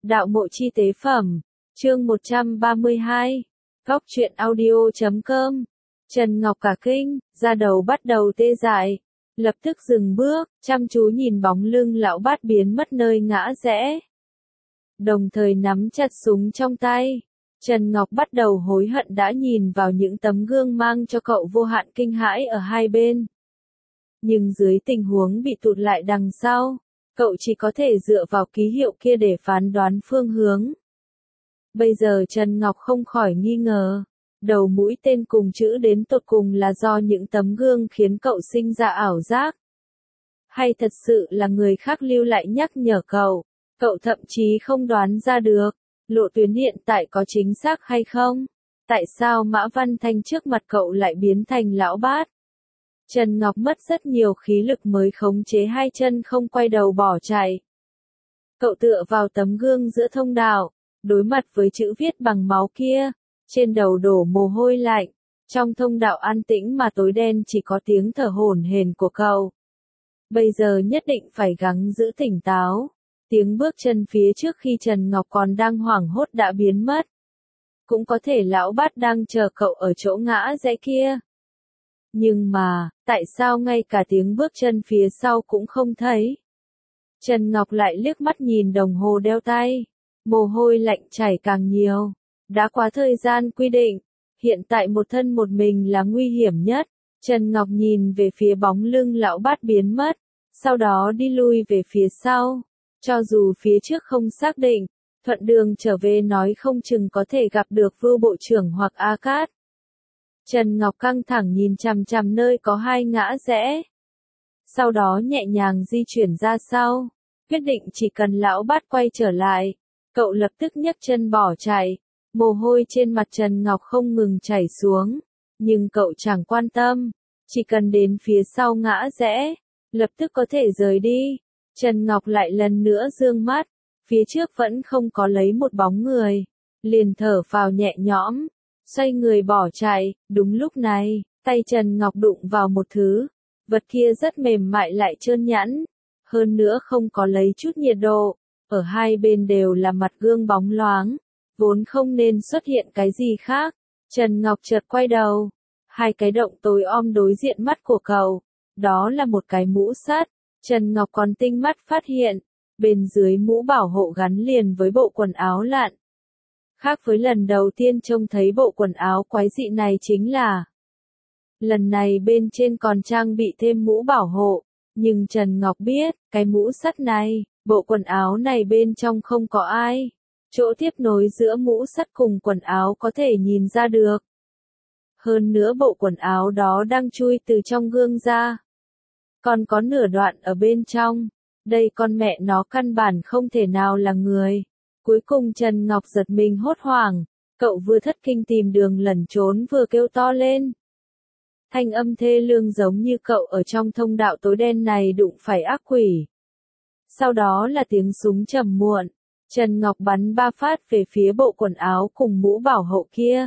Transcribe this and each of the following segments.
Đạo mộ chi tế phẩm, chương 132, góc truyện audio.com. Trần Ngọc cả kinh, da đầu bắt đầu tê dại, lập tức dừng bước, chăm chú nhìn bóng lưng lão bát biến mất nơi ngã rẽ. Đồng thời nắm chặt súng trong tay, Trần Ngọc bắt đầu hối hận đã nhìn vào những tấm gương mang cho cậu vô hạn kinh hãi ở hai bên. Nhưng dưới tình huống bị tụt lại đằng sau, cậu chỉ có thể dựa vào ký hiệu kia để phán đoán phương hướng. Bây giờ Trần Ngọc không khỏi nghi ngờ, đầu mũi tên cùng chữ đến tột cùng là do những tấm gương khiến cậu sinh ra ảo giác. Hay thật sự là người khác lưu lại nhắc nhở cậu, cậu thậm chí không đoán ra được, lộ tuyến hiện tại có chính xác hay không? Tại sao Mã Văn Thanh trước mặt cậu lại biến thành lão bát? Trần Ngọc mất rất nhiều khí lực mới khống chế hai chân không quay đầu bỏ chạy. Cậu tựa vào tấm gương giữa thông đạo, đối mặt với chữ viết bằng máu kia, trên đầu đổ mồ hôi lạnh, trong thông đạo an tĩnh mà tối đen chỉ có tiếng thở hổn hển của cậu. Bây giờ nhất định phải gắng giữ tỉnh táo. Tiếng bước chân phía trước khi Trần Ngọc còn đang hoảng hốt đã biến mất. Cũng có thể lão bát đang chờ cậu ở chỗ ngã rẽ kia. Nhưng mà, tại sao ngay cả tiếng bước chân phía sau cũng không thấy? Trần Ngọc lại liếc mắt nhìn đồng hồ đeo tay. Mồ hôi lạnh chảy càng nhiều. Đã quá thời gian quy định. Hiện tại một thân một mình là nguy hiểm nhất. Trần Ngọc nhìn về phía bóng lưng lão bát biến mất. Sau đó đi lui về phía sau. Cho dù phía trước không xác định, thuận đường trở về nói không chừng có thể gặp được Vưu Bộ trưởng hoặc A Cát. Trần Ngọc căng thẳng nhìn chằm chằm nơi có hai ngã rẽ. Sau đó nhẹ nhàng di chuyển ra sau, quyết định chỉ cần lão bát quay trở lại, cậu lập tức nhấc chân bỏ chạy. Mồ hôi trên mặt Trần Ngọc không ngừng chảy xuống, nhưng cậu chẳng quan tâm, chỉ cần đến phía sau ngã rẽ, lập tức có thể rời đi. Trần Ngọc lại lần nữa dương mắt, phía trước vẫn không có lấy một bóng người, liền thở phào nhẹ nhõm, xoay người bỏ chạy. Đúng lúc này, tay Trần Ngọc đụng vào một thứ, vật kia rất mềm mại lại trơn nhẵn, hơn nữa không có lấy chút nhiệt độ, ở hai bên đều là mặt gương bóng loáng, vốn không nên xuất hiện cái gì khác. Trần Ngọc chợt quay đầu, hai cái động tối om đối diện mắt của cậu, đó là một cái mũ sắt. Trần Ngọc còn tinh mắt phát hiện, bên dưới mũ bảo hộ gắn liền với bộ quần áo lặn. Khác với lần đầu tiên trông thấy bộ quần áo quái dị này chính là, lần này bên trên còn trang bị thêm mũ bảo hộ, nhưng Trần Ngọc biết, cái mũ sắt này, bộ quần áo này bên trong không có ai. Chỗ tiếp nối giữa mũ sắt cùng quần áo có thể nhìn ra được. Hơn nữa bộ quần áo đó đang chui từ trong gương ra. Còn có nửa đoạn ở bên trong. Đây con mẹ nó căn bản không thể nào là người. Cuối cùng Trần Ngọc giật mình hốt hoảng. Cậu vừa thất kinh tìm đường lẩn trốn vừa kêu to lên. Thanh âm thê lương giống như cậu ở trong thông đạo tối đen này đụng phải ác quỷ. Sau đó là tiếng súng trầm muộn. Trần Ngọc bắn 3 phát về phía bộ quần áo cùng mũ bảo hộ kia.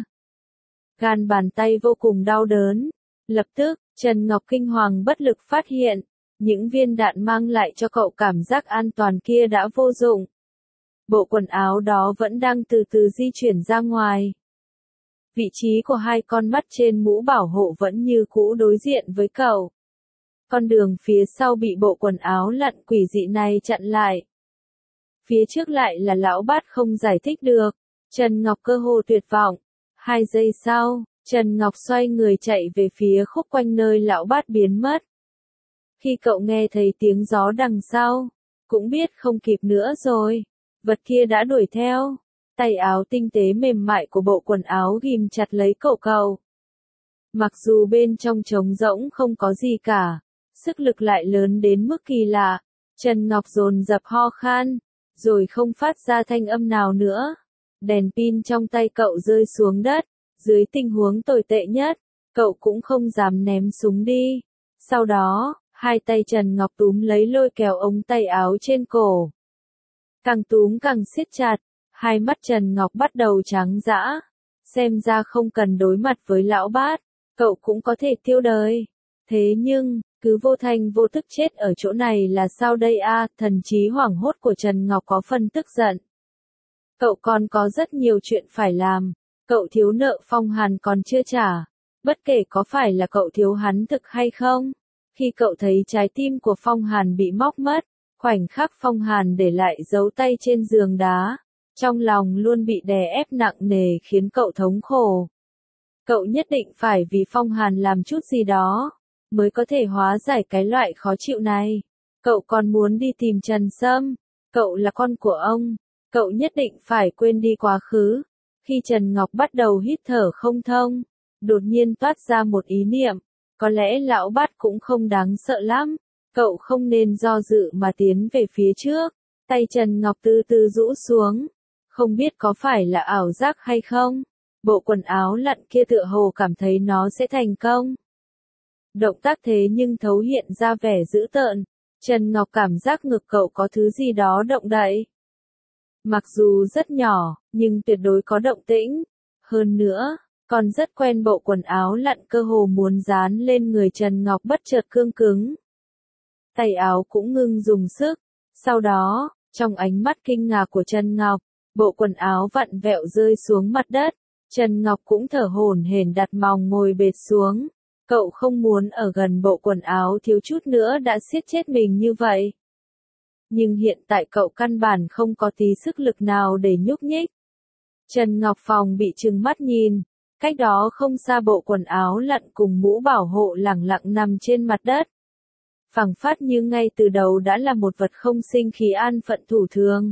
Gan bàn tay vô cùng đau đớn. Lập tức, Trần Ngọc kinh hoàng bất lực phát hiện, những viên đạn mang lại cho cậu cảm giác an toàn kia đã vô dụng. Bộ quần áo đó vẫn đang từ từ di chuyển ra ngoài. Vị trí của hai con mắt trên mũ bảo hộ vẫn như cũ đối diện với cậu. Con đường phía sau bị bộ quần áo lặn quỷ dị này chặn lại. Phía trước lại là lão bát không giải thích được. Trần Ngọc cơ hồ tuyệt vọng. 2 giây sau, Trần Ngọc xoay người chạy về phía khúc quanh nơi lão bát biến mất. Khi cậu nghe thấy tiếng gió đằng sau, cũng biết không kịp nữa rồi. Vật kia đã đuổi theo. Tay áo tinh tế mềm mại của bộ quần áo ghim chặt lấy cậu. Mặc dù bên trong trống rỗng không có gì cả, sức lực lại lớn đến mức kỳ lạ. Trần Ngọc dồn dập ho khan, rồi không phát ra thanh âm nào nữa. Đèn pin trong tay cậu rơi xuống đất. Dưới tình huống tồi tệ nhất, cậu cũng không dám ném súng đi. Sau đó, hai tay Trần Ngọc túm lấy lôi kéo ống tay áo trên cổ. Càng túm càng siết chặt, hai mắt Trần Ngọc bắt đầu trắng dã. Xem ra không cần đối mặt với lão bát, cậu cũng có thể tiêu đời. Thế nhưng, cứ vô thanh vô thức chết ở chỗ này là sao đây a? Thần trí hoảng hốt của Trần Ngọc có phần tức giận. Cậu còn có rất nhiều chuyện phải làm. Cậu thiếu nợ Phong Hàn còn chưa trả. Bất kể có phải là cậu thiếu hắn thực hay không. Khi cậu thấy trái tim của Phong Hàn bị móc mất, khoảnh khắc Phong Hàn để lại dấu tay trên giường đá, trong lòng luôn bị đè ép nặng nề khiến cậu thống khổ. Cậu nhất định phải vì Phong Hàn làm chút gì đó, mới có thể hóa giải cái loại khó chịu này. Cậu còn muốn đi tìm Trần Sâm. Cậu là con của ông. Cậu nhất định phải quên đi quá khứ. Khi Trần Ngọc bắt đầu hít thở không thông, đột nhiên toát ra một ý niệm. Có lẽ lão bát cũng không đáng sợ lắm. Cậu không nên do dự mà tiến về phía trước. Tay Trần Ngọc từ từ rũ xuống. Không biết có phải là ảo giác hay không? Bộ quần áo lặn kia tựa hồ cảm thấy nó sẽ thành công. Động tác thế nhưng thấu hiện ra vẻ dữ tợn. Trần Ngọc cảm giác ngực cậu có thứ gì đó động đậy. Mặc dù rất nhỏ, nhưng tuyệt đối có động tĩnh. Hơn nữa, còn rất quen bộ quần áo lặn cơ hồ muốn dán lên người Trần Ngọc bất chợt cương cứng. Tay áo cũng ngưng dùng sức. Sau đó, trong ánh mắt kinh ngạc của Trần Ngọc, bộ quần áo vặn vẹo rơi xuống mặt đất. Trần Ngọc cũng thở hổn hển đặt mông ngồi bệt xuống. Cậu không muốn ở gần bộ quần áo thiếu chút nữa đã siết chết mình như vậy. Nhưng hiện tại cậu căn bản không có tí sức lực nào để nhúc nhích. Trần Ngọc Phòng bị trừng mắt nhìn. Cách đó không xa bộ quần áo lặn cùng mũ bảo hộ lẳng lặng nằm trên mặt đất. Phảng phất như ngay từ đầu đã là một vật không sinh khí an phận thủ thường.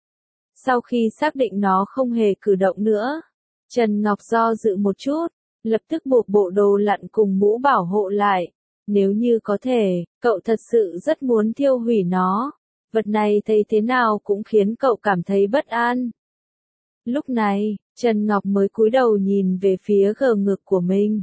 Sau khi xác định nó không hề cử động nữa, Trần Ngọc do dự một chút, lập tức buộc bộ đồ lặn cùng mũ bảo hộ lại. Nếu như có thể, cậu thật sự rất muốn tiêu hủy nó. Vật này thấy thế nào cũng khiến cậu cảm thấy bất an. Lúc này, Trần Ngọc mới cúi đầu nhìn về phía gờ ngực của mình.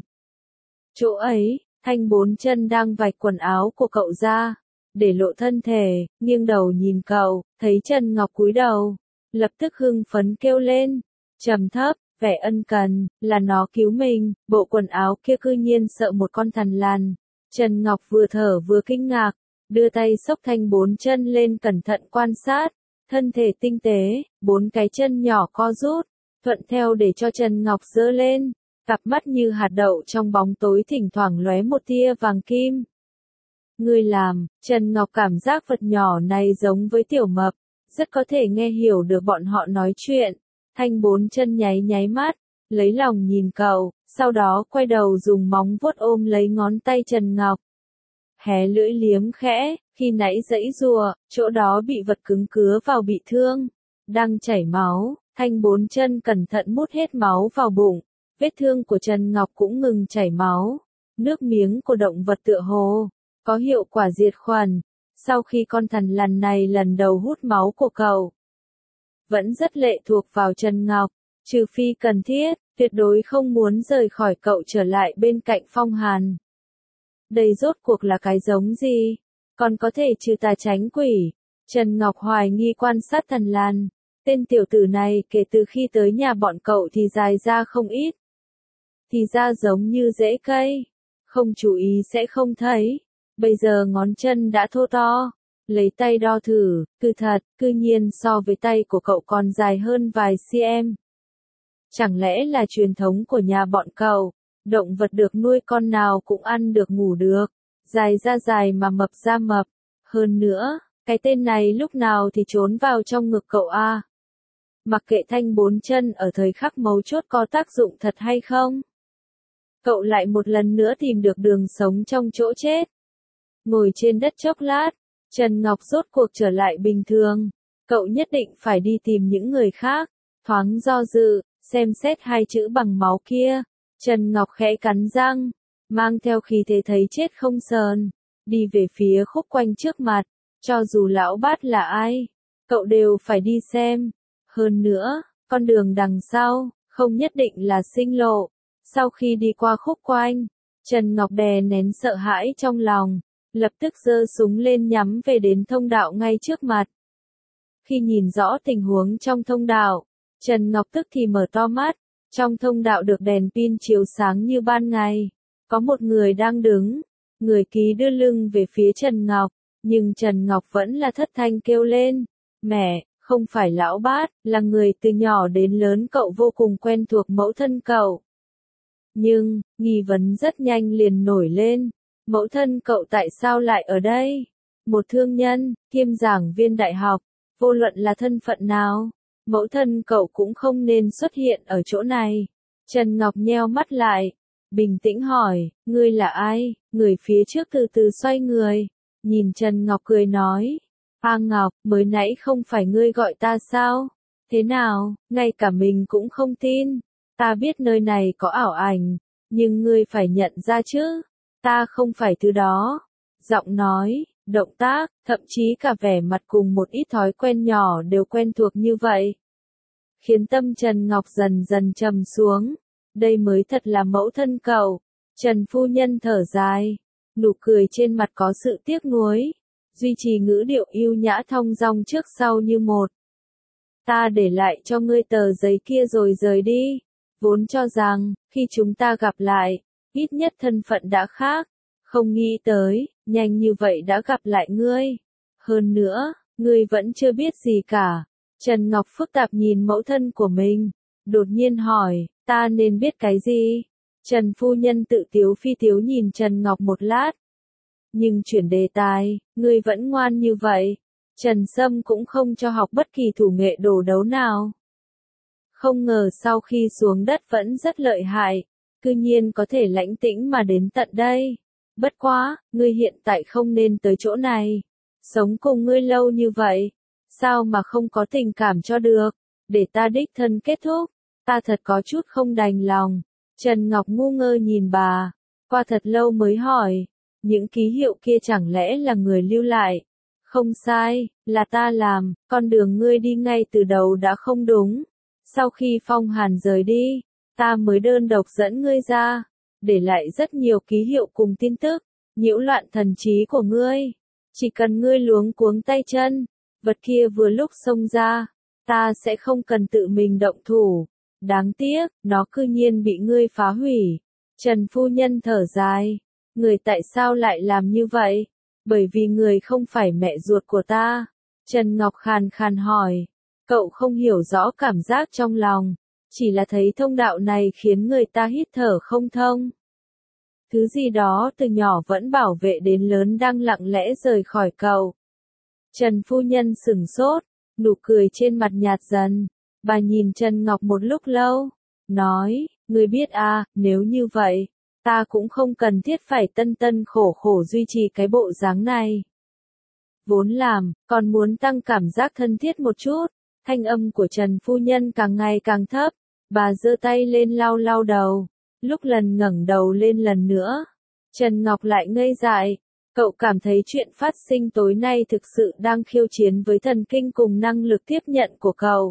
Chỗ ấy, Thanh bốn chân đang vạch quần áo của cậu ra, để lộ thân thể, nghiêng đầu nhìn cậu, thấy Trần Ngọc cúi đầu, lập tức hưng phấn kêu lên, trầm thấp, vẻ ân cần, là nó cứu mình. Bộ quần áo kia cư nhiên sợ một con thằn lằn. Trần Ngọc vừa thở vừa kinh ngạc, đưa tay xốc Thanh bốn chân lên cẩn thận quan sát, thân thể tinh tế, bốn cái chân nhỏ co rút, thuận theo để cho Trần Ngọc giơ lên, cặp mắt như hạt đậu trong bóng tối thỉnh thoảng lóe một tia vàng kim. Ngươi làm, Trần Ngọc cảm giác vật nhỏ này giống với tiểu mập, rất có thể nghe hiểu được bọn họ nói chuyện. Thanh bốn chân nháy nháy mắt, lấy lòng nhìn cậu, sau đó quay đầu dùng móng vuốt ôm lấy ngón tay Trần Ngọc. Hé lưỡi liếm khẽ, khi nãy giãy giụa, chỗ đó bị vật cứng cứa vào bị thương, đang chảy máu. Thanh bốn chân cẩn thận mút hết máu vào bụng, vết thương của Trần Ngọc cũng ngừng chảy máu. Nước miếng của động vật tựa hồ có hiệu quả diệt khuẩn. Sau khi con thằn lằn này lần đầu hút máu của cậu, vẫn rất lệ thuộc vào Trần Ngọc, trừ phi cần thiết, tuyệt đối không muốn rời khỏi cậu trở lại bên cạnh Phong Hàn. Đây rốt cuộc là cái giống gì? Còn có thể trừ tà tránh quỷ. Trần Ngọc hoài nghi quan sát thằn lằn. Tên tiểu tử này kể từ khi tới nhà bọn cậu thì dài ra không ít. Thì ra giống như rễ cây. Không chú ý sẽ không thấy. Bây giờ ngón chân đã thô to. Lấy tay đo thử, cư nhiên so với tay của cậu còn dài hơn vài cm. Chẳng lẽ là truyền thống của nhà bọn cậu, động vật được nuôi con nào cũng ăn được ngủ được, dài ra dài mà mập ra mập. Hơn nữa, cái tên này lúc nào thì trốn vào trong ngực cậu a. Mặc kệ Thanh bốn chân ở thời khắc mấu chốt có tác dụng thật hay không. Cậu lại một lần nữa tìm được đường sống trong chỗ chết. Ngồi trên đất chốc lát, Trần Ngọc rốt cuộc trở lại bình thường. Cậu nhất định phải đi tìm những người khác. Thoáng do dự, xem xét hai chữ bằng máu kia. Trần Ngọc khẽ cắn răng, mang theo khí thế thấy chết không sờn, đi về phía khúc quanh trước mặt. Cho dù lão bát là ai, cậu đều phải đi xem. Hơn nữa, con đường đằng sau, không nhất định là sinh lộ. Sau khi đi qua khúc quanh, Trần Ngọc đè nén sợ hãi trong lòng, lập tức giơ súng lên nhắm về đến thông đạo ngay trước mặt. Khi nhìn rõ tình huống trong thông đạo, Trần Ngọc tức thì mở to mắt. Trong thông đạo được đèn pin chiếu sáng như ban ngày. Có một người đang đứng. Người ký đưa lưng về phía Trần Ngọc. Nhưng Trần Ngọc vẫn là thất thanh kêu lên. Mẹ, không phải lão bát, là người từ nhỏ đến lớn cậu vô cùng quen thuộc mẫu thân cậu. Nhưng, nghi vấn rất nhanh liền nổi lên, mẫu thân cậu tại sao lại ở đây? Một thương nhân, kiêm giảng viên đại học, vô luận là thân phận nào, mẫu thân cậu cũng không nên xuất hiện ở chỗ này. Trần Ngọc nheo mắt lại, bình tĩnh hỏi, ngươi là ai? Người phía trước từ từ xoay người, nhìn Trần Ngọc cười nói, A Ngọc, mới nãy không phải ngươi gọi ta sao? Thế nào, ngay cả mình cũng không tin. Ta biết nơi này có ảo ảnh, nhưng ngươi phải nhận ra chứ, ta không phải thứ đó. Giọng nói, động tác, thậm chí cả vẻ mặt cùng một ít thói quen nhỏ đều quen thuộc như vậy. Khiến tâm Trần Ngọc dần dần trầm xuống. Đây mới thật là mẫu thân cậu. Trần phu nhân thở dài, nụ cười trên mặt có sự tiếc nuối, duy trì ngữ điệu yêu nhã thong dong trước sau như một. Ta để lại cho ngươi tờ giấy kia rồi rời đi. Vốn cho rằng, khi chúng ta gặp lại, ít nhất thân phận đã khác. Không nghĩ tới, nhanh như vậy đã gặp lại ngươi. Hơn nữa, ngươi vẫn chưa biết gì cả. Trần Ngọc phức tạp nhìn mẫu thân của mình, đột nhiên hỏi, ta nên biết cái gì? Trần phu nhân tự tiếu phi tiếu nhìn Trần Ngọc một lát. Nhưng chuyển đề tài, ngươi vẫn ngoan như vậy. Trần Sâm cũng không cho học bất kỳ thủ nghệ đồ đấu nào. Không ngờ sau khi xuống đất vẫn rất lợi hại, cư nhiên có thể lãnh tĩnh mà đến tận đây. Bất quá, ngươi hiện tại không nên tới chỗ này. Sống cùng ngươi lâu như vậy, sao mà không có tình cảm cho được, để ta đích thân kết thúc. Ta thật có chút không đành lòng. Trần Ngọc ngu ngơ nhìn bà, qua thật lâu mới hỏi, những ký hiệu kia chẳng lẽ là người lưu lại? Không sai, là ta làm, con đường ngươi đi ngay từ đầu đã không đúng. Sau khi Phong Hàn rời đi, ta mới đơn độc dẫn ngươi ra, để lại rất nhiều ký hiệu cùng tin tức, nhiễu loạn thần trí của ngươi. Chỉ cần ngươi luống cuống tay chân, vật kia vừa lúc xông ra, ta sẽ không cần tự mình động thủ. Đáng tiếc, nó cư nhiên bị ngươi phá hủy. Trần phu nhân thở dài, người tại sao lại làm như vậy? Bởi vì người không phải mẹ ruột của ta. Trần Ngọc khàn khàn hỏi, cậu không hiểu rõ cảm giác trong lòng, chỉ là thấy thông đạo này khiến người ta hít thở không thông. Thứ gì đó từ nhỏ vẫn bảo vệ đến lớn đang lặng lẽ rời khỏi cậu. Trần phu nhân sửng sốt, nụ cười trên mặt nhạt dần. Bà nhìn Trần Ngọc một lúc lâu, nói, ngươi biết à, nếu như vậy, ta cũng không cần thiết phải tân tân khổ khổ duy trì cái bộ dáng này. Vốn làm, còn muốn tăng cảm giác thân thiết một chút. Thanh âm của Trần phu nhân càng ngày càng thấp, bà giơ tay lên lau lau đầu, lúc lần ngẩng đầu lên lần nữa. Trần Ngọc lại ngây dại, cậu cảm thấy chuyện phát sinh tối nay thực sự đang khiêu chiến với thần kinh cùng năng lực tiếp nhận của cậu.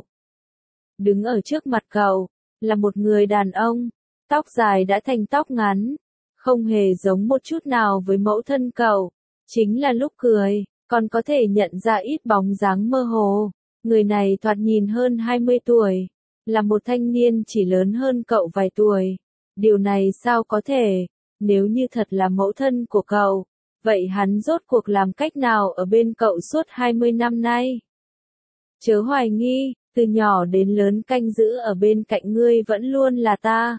Đứng ở trước mặt cậu, là một người đàn ông, tóc dài đã thành tóc ngắn, không hề giống một chút nào với mẫu thân cậu. Chính là lúc cười, còn có thể nhận ra ít bóng dáng mơ hồ. Người này thoạt nhìn hơn 20 tuổi, là một thanh niên chỉ lớn hơn cậu vài tuổi. Điều này sao có thể, nếu như thật là mẫu thân của cậu, vậy hắn rốt cuộc làm cách nào ở bên cậu suốt 20 năm nay? Chớ hoài nghi, từ nhỏ đến lớn canh giữ ở bên cạnh ngươi vẫn luôn là ta.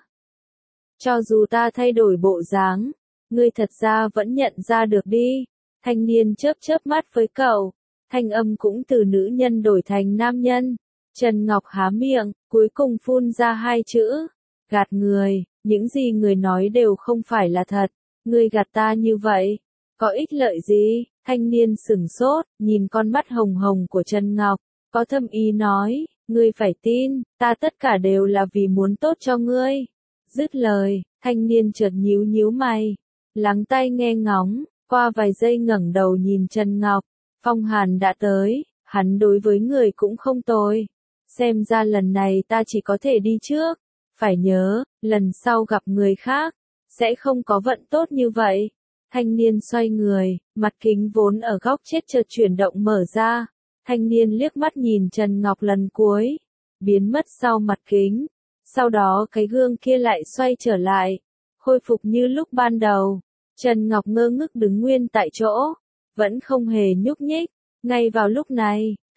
Cho dù ta thay đổi bộ dáng, ngươi thật ra vẫn nhận ra được đi. Thanh niên chớp chớp mắt với cậu, thanh âm cũng từ nữ nhân đổi thành nam nhân. Trần Ngọc há miệng, cuối cùng phun ra hai chữ, gạt người, những gì người nói đều không phải là thật, ngươi gạt ta như vậy, có ích lợi gì? Thanh niên sửng sốt, nhìn con mắt hồng hồng của Trần Ngọc, có thâm ý nói, ngươi phải tin, ta tất cả đều là vì muốn tốt cho ngươi. Dứt lời, thanh niên chợt nhíu nhíu mày, lắng tai nghe ngóng, qua vài giây ngẩng đầu nhìn Trần Ngọc. Phong Hàn đã tới, hắn đối với người cũng không tồi. Xem ra lần này ta chỉ có thể đi trước. Phải nhớ, lần sau gặp người khác, sẽ không có vận tốt như vậy. Thanh niên xoay người, mặt kính vốn ở góc chết chợt chuyển động mở ra. Thanh niên liếc mắt nhìn Trần Ngọc lần cuối, biến mất sau mặt kính. Sau đó cái gương kia lại xoay trở lại, khôi phục như lúc ban đầu. Trần Ngọc ngơ ngức đứng nguyên tại chỗ, vẫn không hề nhúc nhích. Ngay vào lúc này,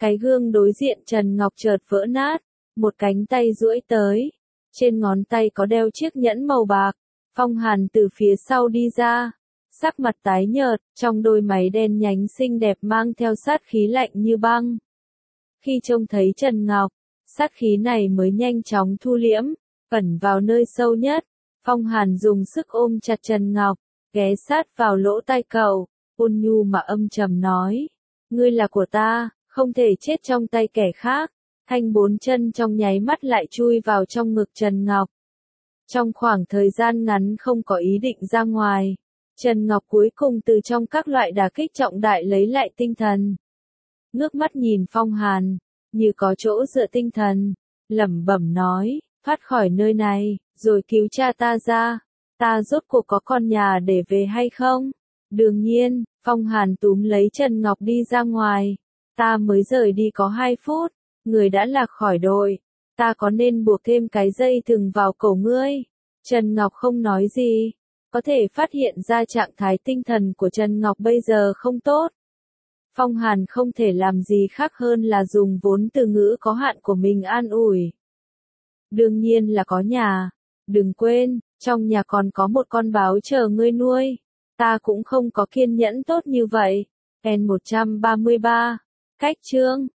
Cái gương đối diện Trần Ngọc chợt vỡ nát, một cánh tay duỗi tới. Trên ngón tay có đeo chiếc nhẫn màu bạc. Phong Hàn từ phía sau đi ra. Sắc mặt tái nhợt, trong đôi máy đen nhánh xinh đẹp mang theo sát khí lạnh như băng. Khi trông thấy Trần Ngọc, sát khí này mới nhanh chóng thu liễm, ẩn vào nơi sâu nhất. Phong Hàn dùng sức ôm chặt Trần Ngọc, ghé sát vào lỗ tai cậu, ôn nhu mà âm trầm nói. Ngươi là của ta, không thể chết trong tay kẻ khác. Thanh bốn chân trong nháy mắt lại chui vào trong ngực Trần Ngọc. Trong khoảng thời gian ngắn không có ý định ra ngoài, Trần Ngọc cuối cùng từ trong các loại đả kích trọng đại lấy lại tinh thần. Ngước mắt nhìn Phong Hàn, như có chỗ dựa tinh thần, lẩm bẩm nói, thoát khỏi nơi này, rồi cứu cha ta ra, ta rốt cuộc có con nhà để về hay không? Đương nhiên, Phong Hàn túm lấy Trần Ngọc đi ra ngoài, ta mới rời đi có 2 phút, người đã lạc khỏi đội, ta có nên buộc thêm cái dây thừng vào cổ ngươi? Trần Ngọc không nói gì, có thể phát hiện ra trạng thái tinh thần của Trần Ngọc bây giờ không tốt. Phong Hàn không thể làm gì khác hơn là dùng vốn từ ngữ có hạn của mình an ủi. Đương nhiên là có nhà, đừng quên, trong nhà còn có một con báo chờ ngươi nuôi, ta cũng không có kiên nhẫn tốt như vậy. N133, cách chương